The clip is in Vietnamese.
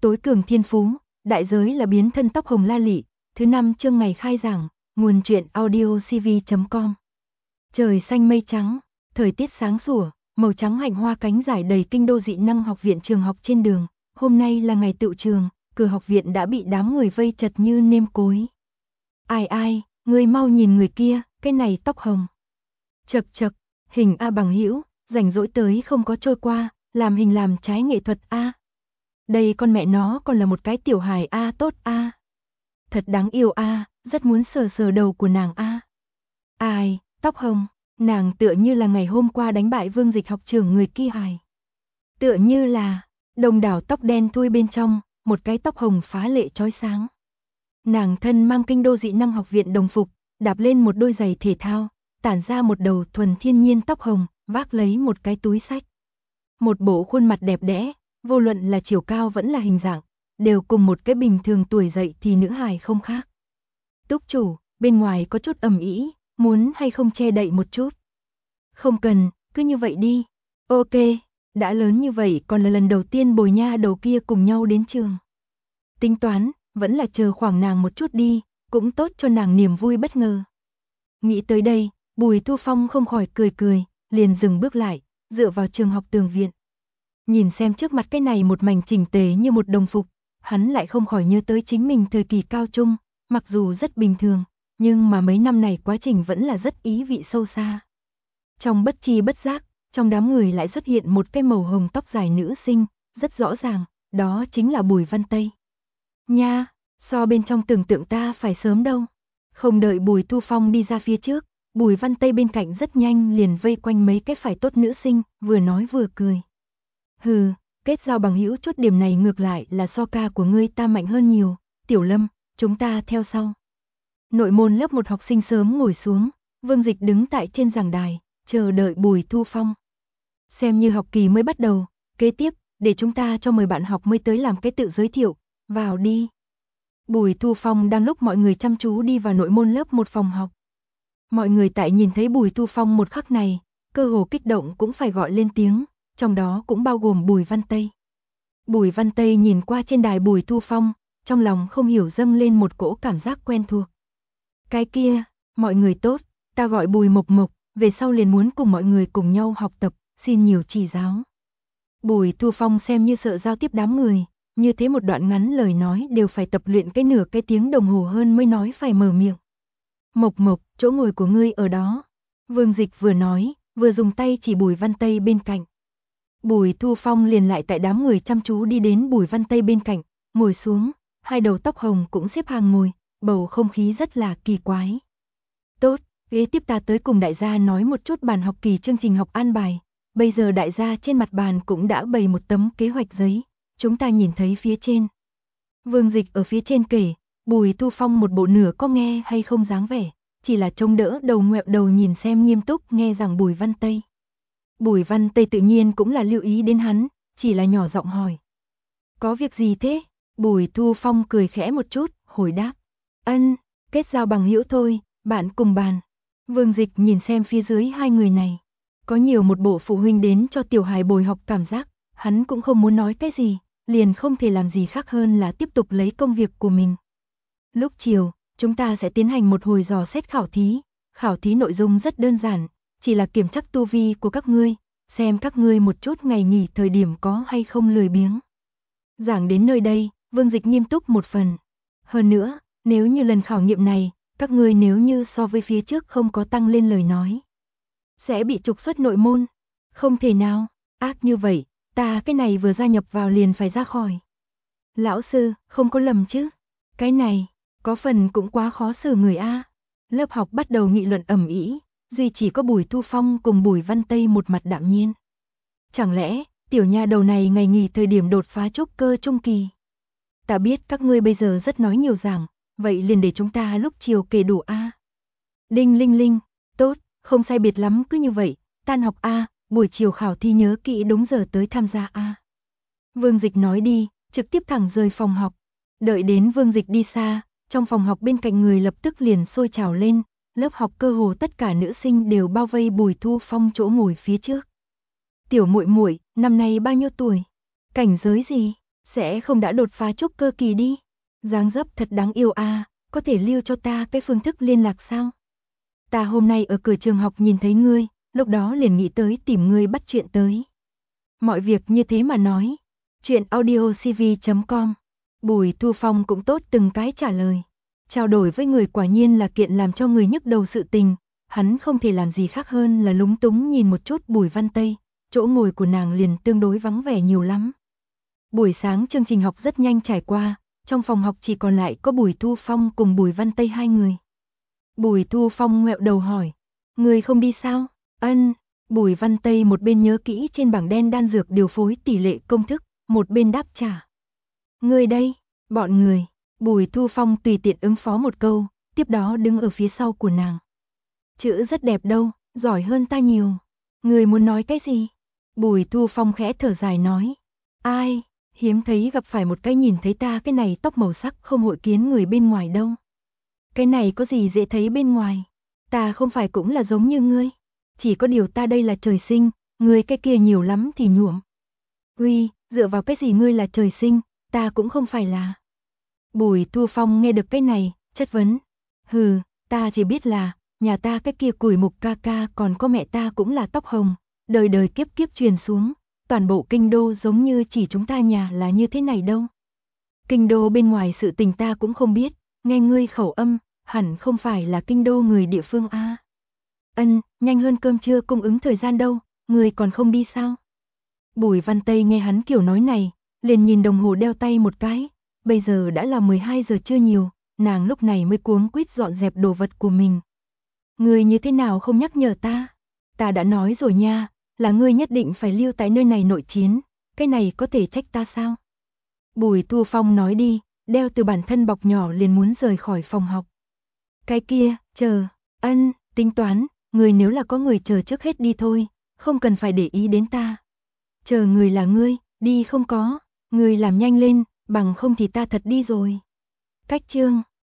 tối cường thiên phú, đại giới là biến thân tóc hồng la lị. Thứ 5 chương ngày khai giảng, nguồn truyện audiocv.com. Trời xanh mây trắng, thời tiết sáng sủa, màu trắng hạnh hoa cánh rải đầy kinh đô dị năng học viện trường học trên đường. Hôm nay là ngày tựu trường, cửa học viện đã bị đám người vây chật như nêm cối. Ai, ngươi mau nhìn người kia, cái này tóc hồng. Chậc chậc, hình A bằng hữu, rảnh rỗi tới không có trôi qua, làm hình làm trái nghệ thuật A. Đây con mẹ nó còn là một cái tiểu hài A tốt A. Thật đáng yêu A, rất muốn sờ sờ đầu của nàng A. Ai, tóc hồng, nàng tựa như là ngày hôm qua đánh bại Vương Dịch học trưởng người kia hài. Tựa như là, đồng đảo tóc đen thui bên trong, một cái tóc hồng phá lệ chói sáng. Nàng thân mang kinh đô dị năng học viện đồng phục, đạp lên một đôi giày thể thao, tản ra một đầu thuần thiên nhiên tóc hồng, vác lấy một cái túi xách. Một bộ khuôn mặt đẹp đẽ, vô luận là chiều cao vẫn là hình dạng, đều cùng một cái bình thường tuổi dậy thì nữ hài không khác. Túc chủ, bên ngoài có chút ầm ĩ, muốn hay không che đậy một chút? Không cần, cứ như vậy đi. Ok, đã lớn như vậy còn là lần đầu tiên bồi nha đầu kia cùng nhau đến trường. Tính toán, vẫn là chờ khoảng nàng một chút đi, cũng tốt cho nàng niềm vui bất ngờ. Nghĩ tới đây, Bùi Thu Phong không khỏi cười, liền dừng bước lại, dựa vào trường học tường viện. Nhìn xem trước mặt cái này một mảnh chỉnh tề như một đồng phục, hắn lại không khỏi nhớ tới chính mình thời kỳ cao trung, mặc dù rất bình thường, nhưng mà mấy năm này quá trình vẫn là rất ý vị sâu xa. Trong bất tri bất giác, trong đám người lại xuất hiện một cái màu hồng tóc dài nữ sinh, rất rõ ràng, đó chính là Bùi Văn Tây. Nha, so bên trong tưởng tượng ta phải sớm đâu. Không đợi Bùi Thu Phong đi ra phía trước, Bùi Văn Tây bên cạnh rất nhanh liền vây quanh mấy cái phải tốt nữ sinh, vừa nói vừa cười. Hừ, kết giao bằng hữu chút điểm này ngược lại là so ca của ngươi ta mạnh hơn nhiều, Tiểu Lâm, chúng ta theo sau. Nội môn lớp 1 học sinh sớm ngồi xuống, Vương Dịch đứng tại trên giảng đài, chờ đợi Bùi Thu Phong. Xem như học kỳ mới bắt đầu, kế tiếp, để chúng ta cho mời bạn học mới tới làm cái tự giới thiệu, vào đi. Bùi Thu Phong đang lúc mọi người chăm chú đi vào nội môn lớp 1 phòng học. Mọi người tại nhìn thấy Bùi Thu Phong một khắc này, cơ hồ kích động cũng phải gọi lên tiếng, trong đó cũng bao gồm Bùi Văn Tây. Bùi Văn Tây nhìn qua trên đài Bùi Thu Phong, trong lòng không hiểu dâng lên một cỗ cảm giác quen thuộc. Cái kia, mọi người tốt, ta gọi Bùi Mộc Mộc, về sau liền muốn cùng mọi người cùng nhau học tập, xin nhiều chỉ giáo. Bùi Thu Phong xem như sợ giao tiếp đám người, như thế một đoạn ngắn lời nói đều phải tập luyện cái nửa cái tiếng đồng hồ hơn mới nói phải mở miệng. Mộc Mộc, chỗ ngồi của ngươi ở đó. Vương Dịch vừa nói, vừa dùng tay chỉ Bùi Văn Tây bên cạnh. Bùi Thu Phong liền lại tại đám người chăm chú đi đến Bùi Văn Tây bên cạnh, ngồi xuống, hai đầu tóc hồng cũng xếp hàng ngồi, bầu không khí rất là kỳ quái. Tốt, kế tiếp ta tới cùng đại gia nói một chút bàn học kỳ chương trình học an bài. Bây giờ đại gia trên mặt bàn cũng đã bày một tấm kế hoạch giấy, chúng ta nhìn thấy phía trên. Vương Dịch ở phía trên kể, Bùi Thu Phong một bộ nửa có nghe hay không dáng vẻ, chỉ là trông đỡ đầu ngoẹo đầu nhìn xem nghiêm túc nghe rằng Bùi Văn Tây. Bùi Văn Tây tự nhiên cũng là lưu ý đến hắn, chỉ là nhỏ giọng hỏi. Có việc gì thế? Bùi Thu Phong cười khẽ một chút, hồi đáp. Ân, kết giao bằng hữu thôi, bạn cùng bàn. Vương Dịch nhìn xem phía dưới hai người này. Có nhiều một bộ phụ huynh đến cho tiểu hài bồi học cảm giác, hắn cũng không muốn nói cái gì, liền không thể làm gì khác hơn là tiếp tục lấy công việc của mình. Lúc chiều, chúng ta sẽ tiến hành một hồi dò xét khảo thí. Khảo thí nội dung rất đơn giản, chỉ là kiểm tra tu vi của các ngươi, xem các ngươi một chút ngày nghỉ thời điểm có hay không lười biếng. Giảng đến nơi đây, Vương Dịch nghiêm túc một phần. Hơn nữa, nếu như lần khảo nghiệm này, các ngươi nếu như so với phía trước không có tăng lên lời nói, sẽ bị trục xuất nội môn. Không thể nào, ác như vậy, ta cái này vừa gia nhập vào liền phải ra khỏi. Lão sư, không có lầm chứ? Cái này, có phần cũng quá khó xử người A. Lớp học bắt đầu nghị luận ầm ĩ, duy chỉ có Bùi Thu Phong cùng Bùi Văn Tây một mặt đạm nhiên. Chẳng lẽ, tiểu nha đầu này ngày nghỉ thời điểm đột phá trúc cơ trung kỳ? Ta biết các ngươi bây giờ rất nói nhiều giảng, vậy liền để chúng ta lúc chiều kể đủ A. Đinh linh linh, tốt, không sai biệt lắm cứ như vậy, tan học A, buổi chiều khảo thi nhớ kỹ đúng giờ tới tham gia A. Vương Dịch nói đi, trực tiếp thẳng rời phòng học. Đợi đến Vương Dịch đi xa, trong phòng học bên cạnh người lập tức liền sôi trào lên, lớp học cơ hồ tất cả nữ sinh đều bao vây Bùi Thu Phong chỗ ngồi phía trước. Tiểu muội muội, năm nay bao nhiêu tuổi? Cảnh giới gì? Sẽ không đã đột phá trúc cơ kỳ đi. Dáng dấp thật đáng yêu à, có thể lưu cho ta cái phương thức liên lạc sao? Ta hôm nay ở cửa trường học nhìn thấy ngươi, lúc đó liền nghĩ tới tìm ngươi bắt chuyện tới. Mọi việc như thế mà nói. Chuyện audiocv.com. Bùi Thu Phong cũng tốt từng cái trả lời. Trao đổi với người quả nhiên là kiện làm cho người nhức đầu sự tình. Hắn không thể làm gì khác hơn là lúng túng nhìn một chút Bùi Văn Tây. Chỗ ngồi của nàng liền tương đối vắng vẻ nhiều lắm. Buổi sáng chương trình học rất nhanh trải qua. Trong phòng học chỉ còn lại có Bùi Thu Phong cùng Bùi Văn Tây hai người. Bùi Thu Phong ngoẹo đầu hỏi. Người không đi sao? Ân. Bùi Văn Tây một bên nhớ kỹ trên bảng đen đan dược điều phối tỷ lệ công thức, một bên đáp trả. Người đây, bọn người. Bùi Thu Phong tùy tiện ứng phó một câu, tiếp đó đứng ở phía sau của nàng. Chữ rất đẹp đâu, giỏi hơn ta nhiều. Người muốn nói cái gì? Bùi Thu Phong khẽ thở dài nói. Ai, hiếm thấy gặp phải một cái nhìn thấy ta cái này tóc màu sắc không hội kiến người bên ngoài đâu. Cái này có gì dễ thấy bên ngoài? Ta không phải cũng là giống như ngươi. Chỉ có điều ta đây là trời sinh, ngươi cái kia nhiều lắm thì nhuộm. Uy, dựa vào cái gì ngươi là trời sinh, ta cũng không phải là. Bùi Thu Phong nghe được cái này, chất vấn. Hừ, ta chỉ biết là, nhà ta cái kia Củi Mục ca ca còn có mẹ ta cũng là tóc hồng, đời đời kiếp kiếp truyền xuống, toàn bộ kinh đô giống như chỉ chúng ta nhà là như thế này đâu. Kinh đô bên ngoài sự tình ta cũng không biết, nghe ngươi khẩu âm, hẳn không phải là kinh đô người địa phương a. Ân, nhanh hơn cơm trưa cung ứng thời gian đâu, người còn không đi sao? Bùi Văn Tây nghe hắn kiểu nói này, liền nhìn đồng hồ đeo tay một cái, bây giờ đã là 12 giờ trưa nhiều, nàng lúc này mới cuống quýt dọn dẹp đồ vật của mình. Ngươi như thế nào không nhắc nhở ta? Ta đã nói rồi nha, là ngươi nhất định phải lưu tại nơi này nội chiến, cái này có thể trách ta sao? Bùi Thu Phong nói đi, đeo từ bản thân bọc nhỏ liền muốn rời khỏi phòng học. Cái kia, chờ, Ân, tính toán, người nếu là có người chờ trước hết đi thôi, không cần phải để ý đến ta. Chờ người là ngươi, đi không có, người làm nhanh lên, bằng không thì ta thật đi rồi. Cách chương